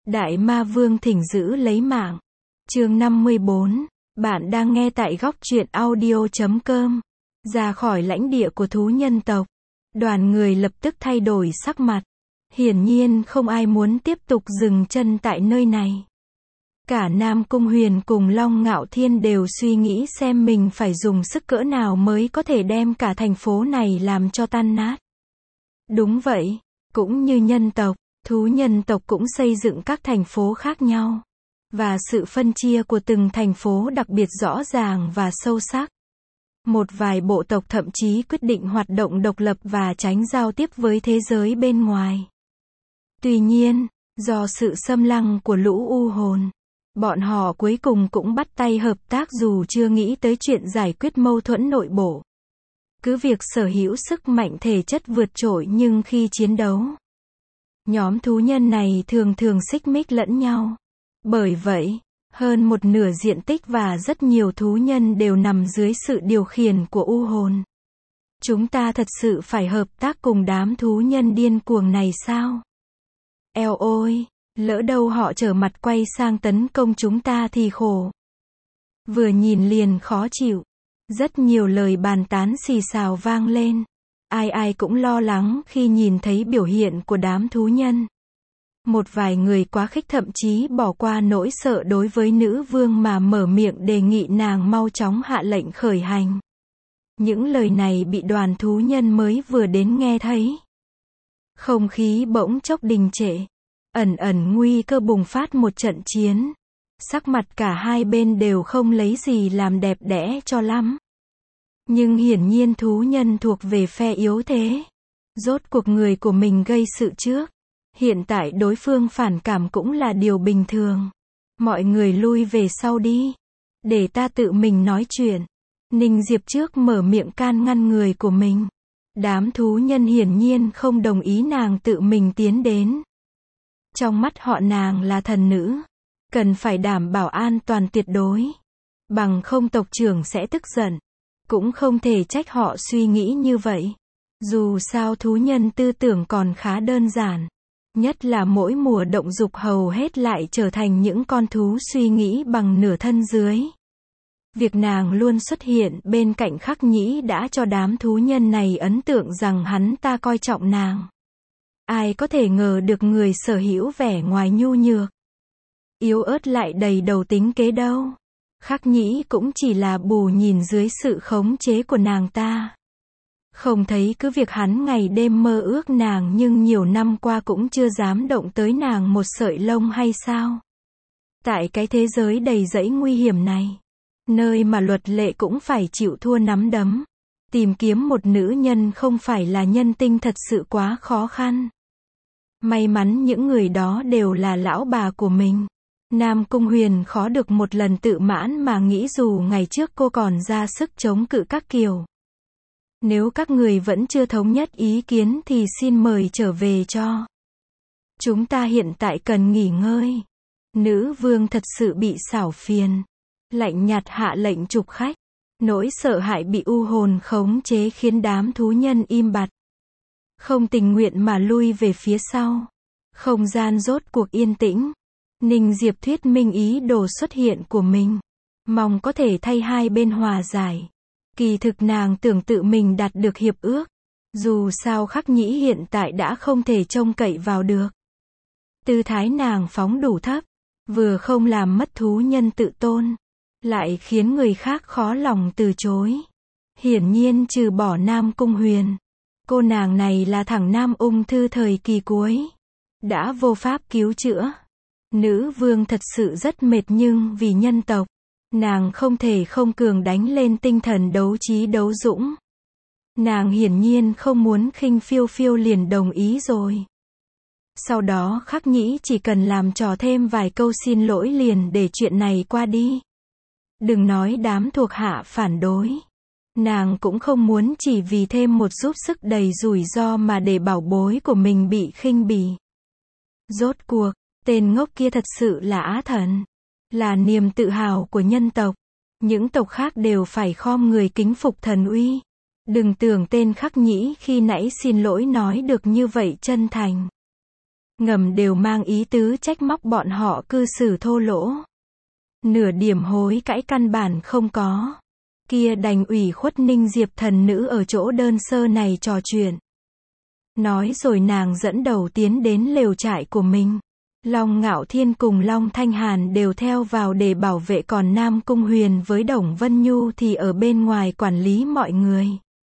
Đại Ma Vương thỉnh giữ lấy mạng. Chương 54. Bạn đang nghe tại góc truyện audio.com. Ra khỏi lãnh địa của thú nhân tộc, đoàn người lập tức thay đổi sắc mặt. Hiển nhiên không ai muốn tiếp tục dừng chân tại nơi này. Cả Nam Cung Huyền cùng Long Ngạo Thiên đều suy nghĩ xem mình phải dùng sức cỡ nào mới có thể đem cả thành phố này làm cho tan nát. Đúng vậy, cũng như nhân tộc, thú nhân tộc cũng xây dựng các thành phố khác nhau. Và sự phân chia của từng thành phố đặc biệt rõ ràng và sâu sắc. Một vài bộ tộc thậm chí quyết định hoạt động độc lập và tránh giao tiếp với thế giới bên ngoài. Tuy nhiên, do sự xâm lăng của lũ u hồn, bọn họ cuối cùng cũng bắt tay hợp tác dù chưa nghĩ tới chuyện giải quyết mâu thuẫn nội bộ. Cứ việc sở hữu sức mạnh thể chất vượt trội nhưng khi chiến đấu, nhóm thú nhân này thường thường xích mích lẫn nhau. Bởi vậy, hơn một nửa diện tích và rất nhiều thú nhân đều nằm dưới sự điều khiển của u hồn. Chúng ta thật sự phải hợp tác cùng đám thú nhân điên cuồng này sao? Eo ôi, lỡ đâu họ trở mặt quay sang tấn công chúng ta thì khổ. Vừa nhìn liền khó chịu. Rất nhiều lời bàn tán xì xào vang lên. Ai ai cũng lo lắng khi nhìn thấy biểu hiện của đám thú nhân. Một vài người quá khích thậm chí bỏ qua nỗi sợ đối với nữ vương mà mở miệng đề nghị nàng mau chóng hạ lệnh khởi hành. Những lời này bị đoàn thú nhân mới vừa đến nghe thấy. Không khí bỗng chốc đình trệ. Ẩn ẩn nguy cơ bùng phát một trận chiến. Sắc mặt cả hai bên đều không lấy gì làm đẹp đẽ cho lắm. Nhưng hiển nhiên thú nhân thuộc về phe yếu thế. Rốt cuộc người của mình gây sự trước. Hiện tại đối phương phản cảm cũng là điều bình thường. Mọi người lui về sau đi. Để ta tự mình nói chuyện. Ninh Diệp trước mở miệng can ngăn người của mình. Đám thú nhân hiển nhiên không đồng ý nàng tự mình tiến đến. Trong mắt họ nàng là thần nữ. Cần phải đảm bảo an toàn tuyệt đối. Bằng không tộc trưởng sẽ tức giận. Cũng không thể trách họ suy nghĩ như vậy. Dù sao thú nhân tư tưởng còn khá đơn giản. Nhất là mỗi mùa động dục hầu hết lại trở thành những con thú suy nghĩ bằng nửa thân dưới. Việc nàng luôn xuất hiện bên cạnh Khắc Nhĩ đã cho đám thú nhân này ấn tượng rằng hắn ta coi trọng nàng. Ai có thể ngờ được người sở hữu vẻ ngoài nhu nhược, yếu ớt lại đầy đầu tính kế đâu. Khắc Nhĩ cũng chỉ là bù nhìn dưới sự khống chế của nàng ta. Không thấy cứ việc hắn ngày đêm mơ ước nàng nhưng nhiều năm qua cũng chưa dám động tới nàng một sợi lông hay sao? Tại cái thế giới đầy rẫy nguy hiểm này, nơi mà luật lệ cũng phải chịu thua nắm đấm, tìm kiếm một nữ nhân không phải là nhân tinh thật sự quá khó khăn. May mắn những người đó đều là lão bà của mình. Nam Cung Huyền khó được một lần tự mãn mà nghĩ dù ngày trước cô còn ra sức chống cự các kiểu. Nếu các người vẫn chưa thống nhất ý kiến thì xin mời trở về cho. Chúng ta hiện tại cần nghỉ ngơi. Nữ vương thật sự bị xảo phiền. Lạnh nhạt hạ lệnh trục khách. Nỗi sợ hãi bị u hồn khống chế khiến đám thú nhân im bặt. Không tình nguyện mà lui về phía sau. Không gian rốt cuộc yên tĩnh. Ninh Diệp thuyết minh ý đồ xuất hiện của mình. Mong có thể thay hai bên hòa giải. Kỳ thực nàng tưởng tự mình đạt được hiệp ước. Dù sao Khắc Nhĩ hiện tại đã không thể trông cậy vào được. Tư thái nàng phóng đủ thấp. Vừa không làm mất thú nhân tự tôn. Lại khiến người khác khó lòng từ chối. Hiển nhiên trừ bỏ Nam Cung Huyền. Cô nàng này là thằng nam ung thư thời kỳ cuối. Đã vô pháp cứu chữa. Nữ vương thật sự rất mệt nhưng vì nhân tộc. Nàng không thể không cường đánh lên tinh thần đấu trí đấu dũng. Nàng hiển nhiên không muốn khinh phiêu phiêu liền đồng ý rồi. Sau đó Khắc Nhĩ chỉ cần làm trò thêm vài câu xin lỗi liền để chuyện này qua đi. Đừng nói đám thuộc hạ phản đối. Nàng cũng không muốn chỉ vì thêm một giúp sức đầy rủi ro mà để bảo bối của mình bị khinh bỉ. Rốt cuộc, tên ngốc kia thật sự là Á Thần. Là niềm tự hào của nhân tộc. Những tộc khác đều phải khom người kính phục thần uy. Đừng tưởng tên Khắc Nhĩ khi nãy xin lỗi nói được như vậy chân thành. ngầm đều mang ý tứ trách móc bọn họ cư xử thô lỗ. Nửa điểm hối cãi căn bản không có. Kia đành ủy khuất Ninh Diệp thần nữ ở chỗ đơn sơ này trò chuyện. Nói rồi nàng dẫn đầu tiến đến lều trại của mình. Long Ngạo Thiên cùng Long Thanh Hàn đều theo vào để bảo vệ, còn Nam Cung Huyền với Đồng Vân Nhu thì ở bên ngoài quản lý mọi người.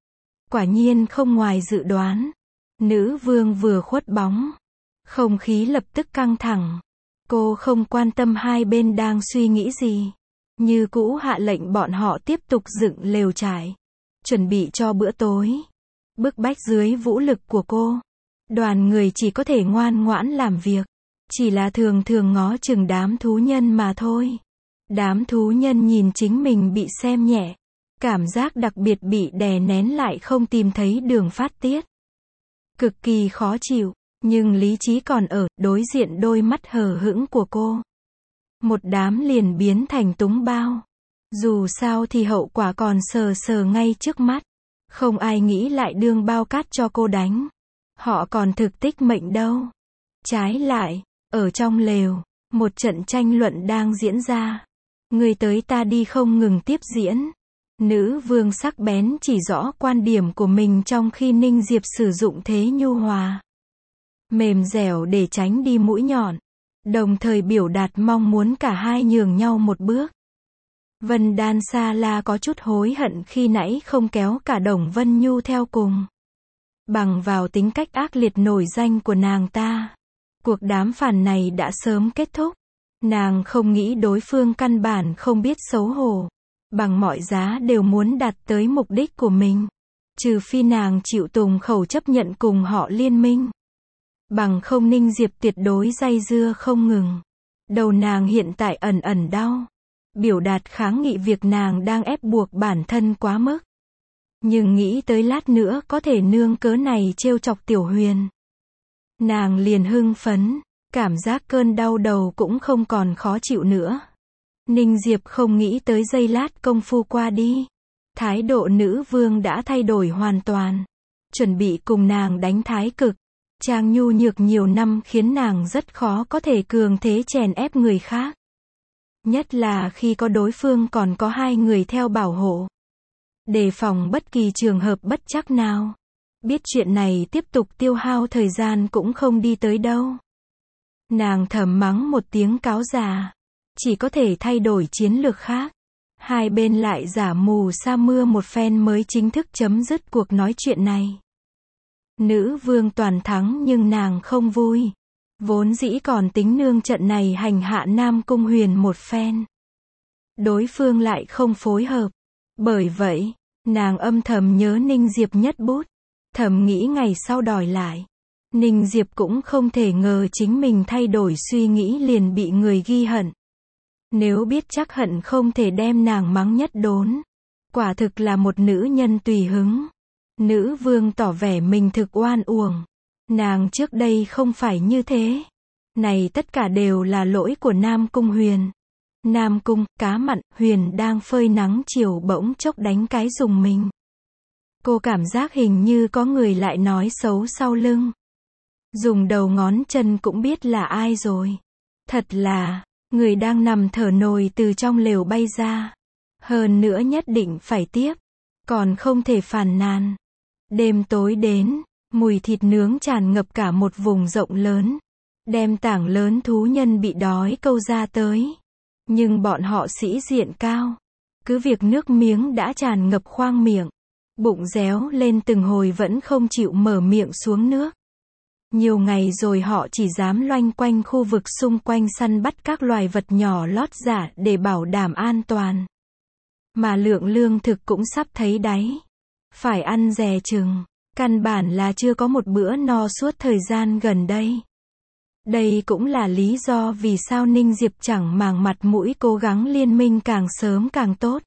Quả nhiên không ngoài dự đoán. Nữ vương vừa khuất bóng. Không khí lập tức căng thẳng. Cô không quan tâm hai bên đang suy nghĩ gì. Như cũ hạ lệnh bọn họ tiếp tục dựng lều trại. Chuẩn bị cho bữa tối. Bức bách dưới vũ lực của cô. Đoàn người chỉ có thể ngoan ngoãn làm việc. Chỉ là thường thường ngó chừng đám thú nhân mà thôi. Đám thú nhân nhìn chính mình bị xem nhẹ. Cảm giác đặc biệt bị đè nén lại không tìm thấy đường phát tiết. Cực kỳ khó chịu. Nhưng lý trí còn ở, đối diện đôi mắt hờ hững của cô. Một đám liền biến thành túng bao. Dù sao thì hậu quả còn sờ sờ ngay trước mắt. Không ai nghĩ lại đương bao cát cho cô đánh. Họ còn thực tích mệnh đâu. Trái lại, ở trong lều, một trận tranh luận đang diễn ra. Người tới ta đi không ngừng tiếp diễn. Nữ vương sắc bén chỉ rõ quan điểm của mình trong khi Ninh Diệp sử dụng thế nhu hòa. Mềm dẻo để tránh đi mũi nhọn. Đồng thời biểu đạt mong muốn cả hai nhường nhau một bước. Vân Đan Sa La có chút hối hận khi nãy không kéo cả Đồng Vân Nhu theo cùng. Bằng vào tính cách ác liệt nổi danh của nàng ta, cuộc đàm phán này đã sớm kết thúc. Nàng không nghĩ đối phương căn bản không biết xấu hổ. Bằng mọi giá đều muốn đạt tới mục đích của mình. Trừ phi nàng chịu tùng khẩu chấp nhận cùng họ liên minh. Bằng không Ninh Diệp tuyệt đối day dưa không ngừng. Đầu nàng hiện tại ẩn ẩn đau. Biểu đạt kháng nghị việc nàng đang ép buộc bản thân quá mức. Nhưng nghĩ tới lát nữa có thể nương cớ này trêu chọc Tiểu Huyền. Nàng liền hưng phấn. Cảm giác cơn đau đầu cũng không còn khó chịu nữa. Ninh Diệp không nghĩ tới giây lát công phu qua đi. Thái độ nữ vương đã thay đổi hoàn toàn. Chuẩn bị cùng nàng đánh thái cực. Trang nhu nhược nhiều năm khiến nàng rất khó có thể cường thế chèn ép người khác. Nhất là khi có đối phương còn có hai người theo bảo hộ. Đề phòng bất kỳ trường hợp bất trắc nào. Biết chuyện này tiếp tục tiêu hao thời gian cũng không đi tới đâu. Nàng thầm mắng một tiếng cáo già. Chỉ có thể thay đổi chiến lược khác. Hai bên lại giả mù sa mưa một phen mới chính thức chấm dứt cuộc nói chuyện này. Nữ vương toàn thắng nhưng nàng không vui. Vốn dĩ còn tính nương trận này hành hạ Nam Cung Huyền một phen. Đối phương lại không phối hợp. Bởi vậy, nàng âm thầm nhớ Ninh Diệp nhất bút. Thầm nghĩ ngày sau đòi lại. Ninh Diệp cũng không thể ngờ chính mình thay đổi suy nghĩ liền bị người ghi hận. Nếu biết chắc hận không thể đem nàng mắng nhất đốn. Quả thực là một nữ nhân tùy hứng. Nữ vương tỏ vẻ mình thực oan uổng. Nàng trước đây không phải như thế. Này tất cả đều là lỗi của Nam Cung Huyền. Nam Cung, cá mặn, Huyền đang phơi nắng chiều bỗng chốc đánh cái rùng mình. Cô cảm giác hình như có người lại nói xấu sau lưng. Dùng đầu ngón chân cũng biết là ai rồi. Thật là, người đang nằm thở nồi từ trong lều bay ra. Hơn nữa nhất định phải tiếp. Còn không thể phàn nàn. Đêm tối đến, mùi thịt nướng tràn ngập cả một vùng rộng lớn. Đem tảng lớn thú nhân bị đói câu ra tới. Nhưng bọn họ sĩ diện cao. Cứ việc nước miếng đã tràn ngập khoang miệng. Bụng réo lên từng hồi vẫn không chịu mở miệng xuống nước. Nhiều ngày rồi họ chỉ dám loanh quanh khu vực xung quanh săn bắt các loài vật nhỏ lót dạ để bảo đảm an toàn. Mà lượng lương thực cũng sắp thấy đáy. Phải ăn dè chừng. Căn bản là chưa có một bữa no suốt thời gian gần đây. Đây cũng là lý do vì sao Ninh Diệp chẳng màng mặt mũi cố gắng liên minh càng sớm càng tốt.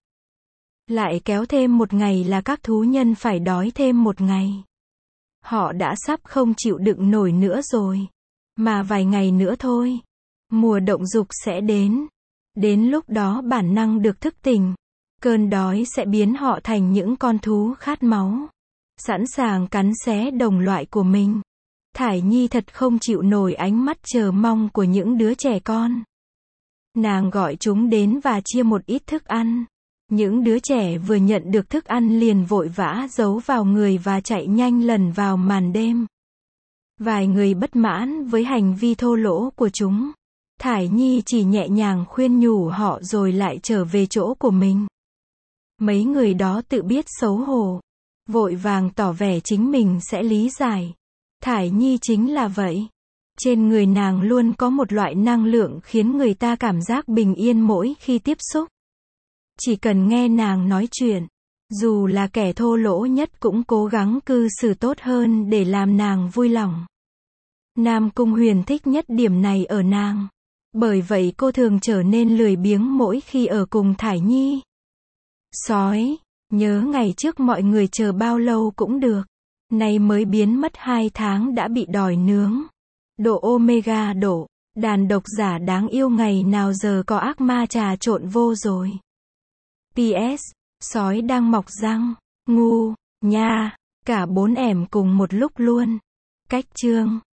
Lại kéo thêm một ngày là các thú nhân phải đói thêm một ngày. Họ đã sắp không chịu đựng nổi nữa rồi. Mà vài ngày nữa thôi. Mùa động dục sẽ đến. Đến lúc đó bản năng được thức tỉnh. Cơn đói sẽ biến họ thành những con thú khát máu. Sẵn sàng cắn xé đồng loại của mình. Thải Nhi thật không chịu nổi ánh mắt chờ mong của những đứa trẻ con. Nàng gọi chúng đến và chia một ít thức ăn. Những đứa trẻ vừa nhận được thức ăn liền vội vã giấu vào người và chạy nhanh lần vào màn đêm. Vài người bất mãn với hành vi thô lỗ của chúng. Thải Nhi chỉ nhẹ nhàng khuyên nhủ họ rồi lại trở về chỗ của mình. Mấy người đó tự biết xấu hổ, vội vàng tỏ vẻ chính mình sẽ lý giải. Thải Nhi chính là vậy. Trên người nàng luôn có một loại năng lượng khiến người ta cảm giác bình yên mỗi khi tiếp xúc. Chỉ cần nghe nàng nói chuyện, dù là kẻ thô lỗ nhất cũng cố gắng cư xử tốt hơn để làm nàng vui lòng. Nam Cung Huyền thích nhất điểm này ở nàng. Bởi vậy cô thường trở nên lười biếng mỗi khi ở cùng Thải Nhi. Sói, nhớ ngày trước mọi người chờ bao lâu cũng được. Nay mới biến mất 2 tháng đã bị đòi nướng. Độ Omega độ, đàn độc giả đáng yêu ngày nào giờ có ác ma trà trộn vô rồi. PS, sói đang mọc răng, ngu, nha, cả 4 ẻm cùng một lúc luôn. Cách chương